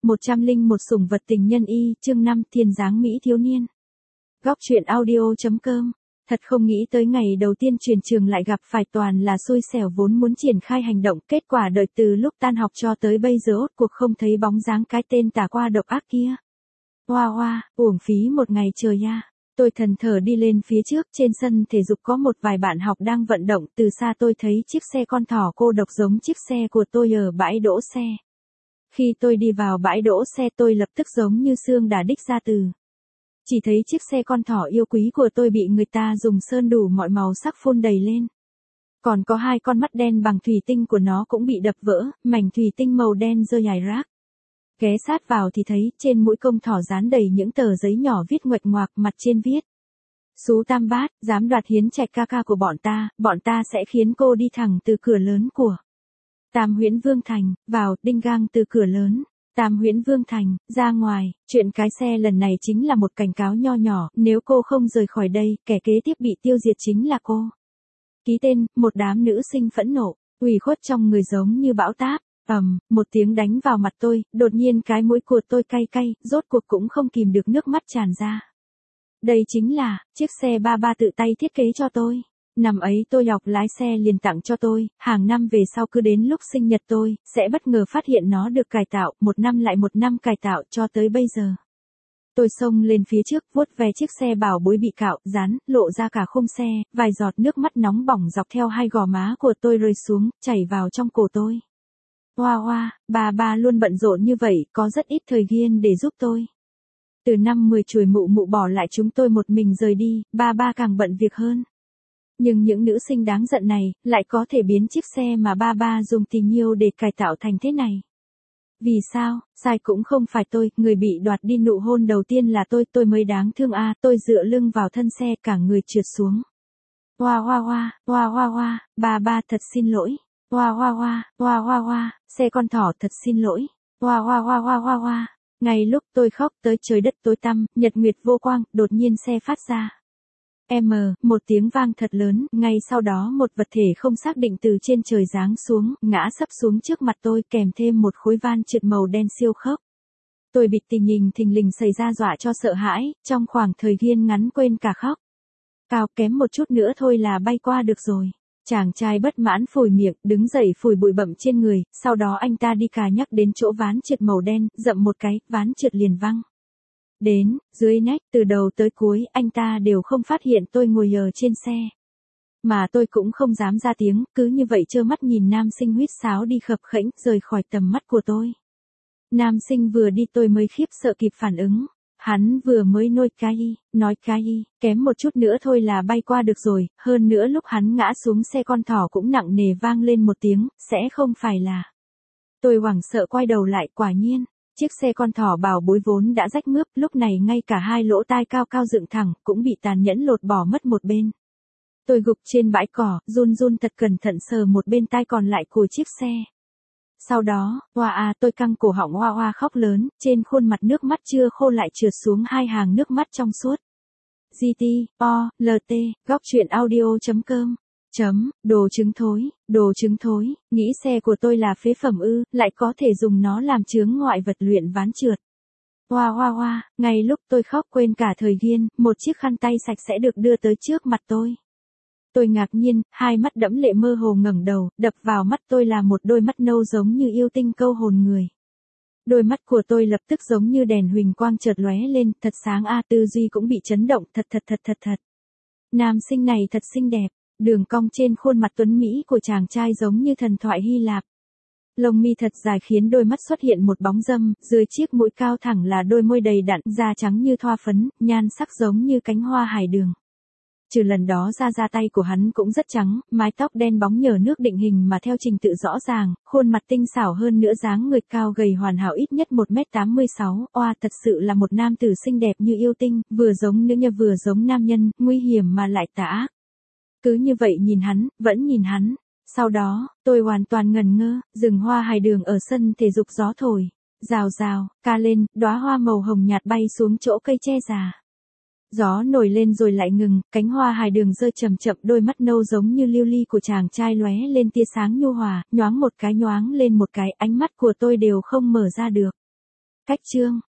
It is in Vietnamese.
101 sủng vật tình nhân y, chương 5, thiên dáng Mỹ thiếu niên. Góc truyện audio.com. Thật không nghĩ tới ngày đầu tiên truyền trường lại gặp phải toàn là xui xẻo, vốn muốn triển khai hành động, kết quả đợi từ lúc tan học cho tới bây giờ rốt cuộc không thấy bóng dáng cái tên tà qua độc ác kia. Hoa hoa, uổng phí một ngày trời ya. Tôi thần thở đi lên phía trước, trên sân thể dục có một vài bạn học đang vận động, từ xa tôi thấy chiếc xe con thỏ cô độc giống chiếc xe của tôi ở bãi đỗ xe. Khi tôi đi vào bãi đỗ xe tôi lập tức giống như xương đã đích ra từ. Chỉ thấy chiếc xe con thỏ yêu quý của tôi bị người ta dùng sơn đủ mọi màu sắc phun đầy lên. Còn có hai con mắt đen bằng thủy tinh của nó cũng bị đập vỡ, mảnh thủy tinh màu đen rơi rải rác. Ghé sát vào thì thấy trên mũi công thỏ dán đầy những tờ giấy nhỏ viết nguệch ngoạc, mặt trên viết: Sú Tam Bát, dám đoạt hiến trạch ca ca của bọn ta sẽ khiến cô đi thẳng từ cửa lớn của Tam Huyễn Vương Thành, vào, đinh gang từ cửa lớn Tam Huyễn Vương Thành, ra ngoài. Chuyện cái xe lần này chính là một cảnh cáo nho nhỏ, nếu cô không rời khỏi đây, kẻ kế tiếp bị tiêu diệt chính là cô. Ký tên, một đám nữ sinh phẫn nộ, ủy khuất trong người giống như bão táp. Một tiếng đánh vào mặt tôi, đột nhiên cái mũi của tôi cay cay, rốt cuộc cũng không kìm được nước mắt tràn ra. Đây chính là chiếc xe ba ba tự tay thiết kế cho tôi. Năm ấy tôi học lái xe liền tặng cho tôi, hàng năm về sau cứ đến lúc sinh nhật tôi, sẽ bất ngờ phát hiện nó được cải tạo, một năm lại một năm cải tạo cho tới bây giờ. Tôi xông lên phía trước, vuốt ve chiếc xe bảo bối bị cạo, dán, lộ ra cả khung xe, vài giọt nước mắt nóng bỏng dọc theo hai gò má của tôi rơi xuống, chảy vào trong cổ tôi. Hoa hoa, ba luôn bận rộn như vậy, có rất ít thời gian để giúp tôi. Từ năm 10 chuồi mụ bỏ lại chúng tôi một mình rời đi, ba càng bận việc hơn. Nhưng những nữ sinh đáng giận này, lại có thể biến chiếc xe mà ba dùng tình yêu để cải tạo thành thế này. Vì sao, sai cũng không phải tôi, người bị đoạt đi nụ hôn đầu tiên là tôi mới đáng thương a. Tôi dựa lưng vào thân xe, cả người trượt xuống. Hoa, ba thật xin lỗi. Hoa, xe con thỏ thật xin lỗi. Hoa. Ngay lúc tôi khóc tới trời đất tối tăm, nhật nguyệt vô quang, đột nhiên xe phát ra. Một tiếng vang thật lớn, ngay sau đó một vật thể không xác định từ trên trời giáng xuống, ngã sấp xuống trước mặt tôi, kèm thêm một khối van trượt màu đen siêu khốc. Tôi bị tình hình thình lình xảy ra dọa cho sợ hãi, trong khoảng thời gian ngắn quên cả khóc. Cao, kém một chút nữa thôi là bay qua được rồi. Chàng trai bất mãn phủi miệng, đứng dậy phủi bụi bặm trên người, sau đó anh ta đi cà nhắc đến chỗ ván trượt màu đen, dậm một cái, ván trượt liền văng. Đến, dưới nách, từ đầu tới cuối, anh ta đều không phát hiện tôi ngồi ở trên xe. Mà tôi cũng không dám ra tiếng, cứ như vậy trơ mắt nhìn nam sinh huýt sáo đi khập khễnh, rời khỏi tầm mắt của tôi. Nam sinh vừa đi tôi mới khiếp sợ kịp phản ứng. Hắn vừa mới nói cái kém một chút nữa thôi là bay qua được rồi, hơn nữa lúc hắn ngã xuống xe con thỏ cũng nặng nề vang lên một tiếng, sẽ không phải là. Tôi hoảng sợ quay đầu lại, quả nhiên. Chiếc xe con thỏ bảo bối vốn đã rách mướp, lúc này ngay cả hai lỗ tai cao cao dựng thẳng, cũng bị tàn nhẫn lột bỏ mất một bên. Tôi gục trên bãi cỏ, run thật cẩn thận sờ một bên tai còn lại của chiếc xe. Sau đó, tôi căng cổ họng hoa khóc lớn, trên khuôn mặt nước mắt chưa khô lại trượt xuống hai hàng nước mắt trong suốt. GTOLT, góc truyện audio.com. Đồ trứng thối, nghĩ xe của tôi là phế phẩm ư, lại có thể dùng nó làm chướng ngại vật luyện ván trượt. Hoa, ngay lúc tôi khóc quên cả thời gian, một chiếc khăn tay sạch sẽ được đưa tới trước mặt tôi. Tôi ngạc nhiên, hai mắt đẫm lệ mơ hồ ngẩng đầu, đập vào mắt tôi là một đôi mắt nâu giống như yêu tinh câu hồn người. Đôi mắt của tôi lập tức giống như đèn huỳnh quang chợt lóe lên, thật sáng a, tư duy cũng bị chấn động, thật. Nam sinh này thật xinh đẹp. Đường cong trên khuôn mặt tuấn mỹ của chàng trai giống như thần thoại Hy Lạp. Lông mi thật dài khiến đôi mắt xuất hiện một bóng râm, dưới chiếc mũi cao thẳng là đôi môi đầy đặn, da trắng như thoa phấn, nhan sắc giống như cánh hoa hải đường. Trừ lần đó da tay của hắn cũng rất trắng, mái tóc đen bóng nhờ nước định hình mà theo trình tự rõ ràng, khuôn mặt tinh xảo hơn nữa, dáng người cao gầy hoàn hảo ít nhất 1m86, thật sự là một nam tử xinh đẹp như yêu tinh, vừa giống nữ nhân vừa giống nam nhân, nguy hiểm mà lại tà ác. Cứ như vậy vẫn nhìn hắn. Sau đó, tôi hoàn toàn ngần ngơ, rừng hoa hải đường ở sân thể dục gió thổi. Rào, ca lên, đóa hoa màu hồng nhạt bay xuống chỗ cây tre già. Gió nổi lên rồi lại ngừng, cánh hoa hải đường rơi chậm, đôi mắt nâu giống như lưu ly của chàng trai lóe lên tia sáng nhu hòa, nhoáng lên một cái, ánh mắt của tôi đều không mở ra được. Cách chương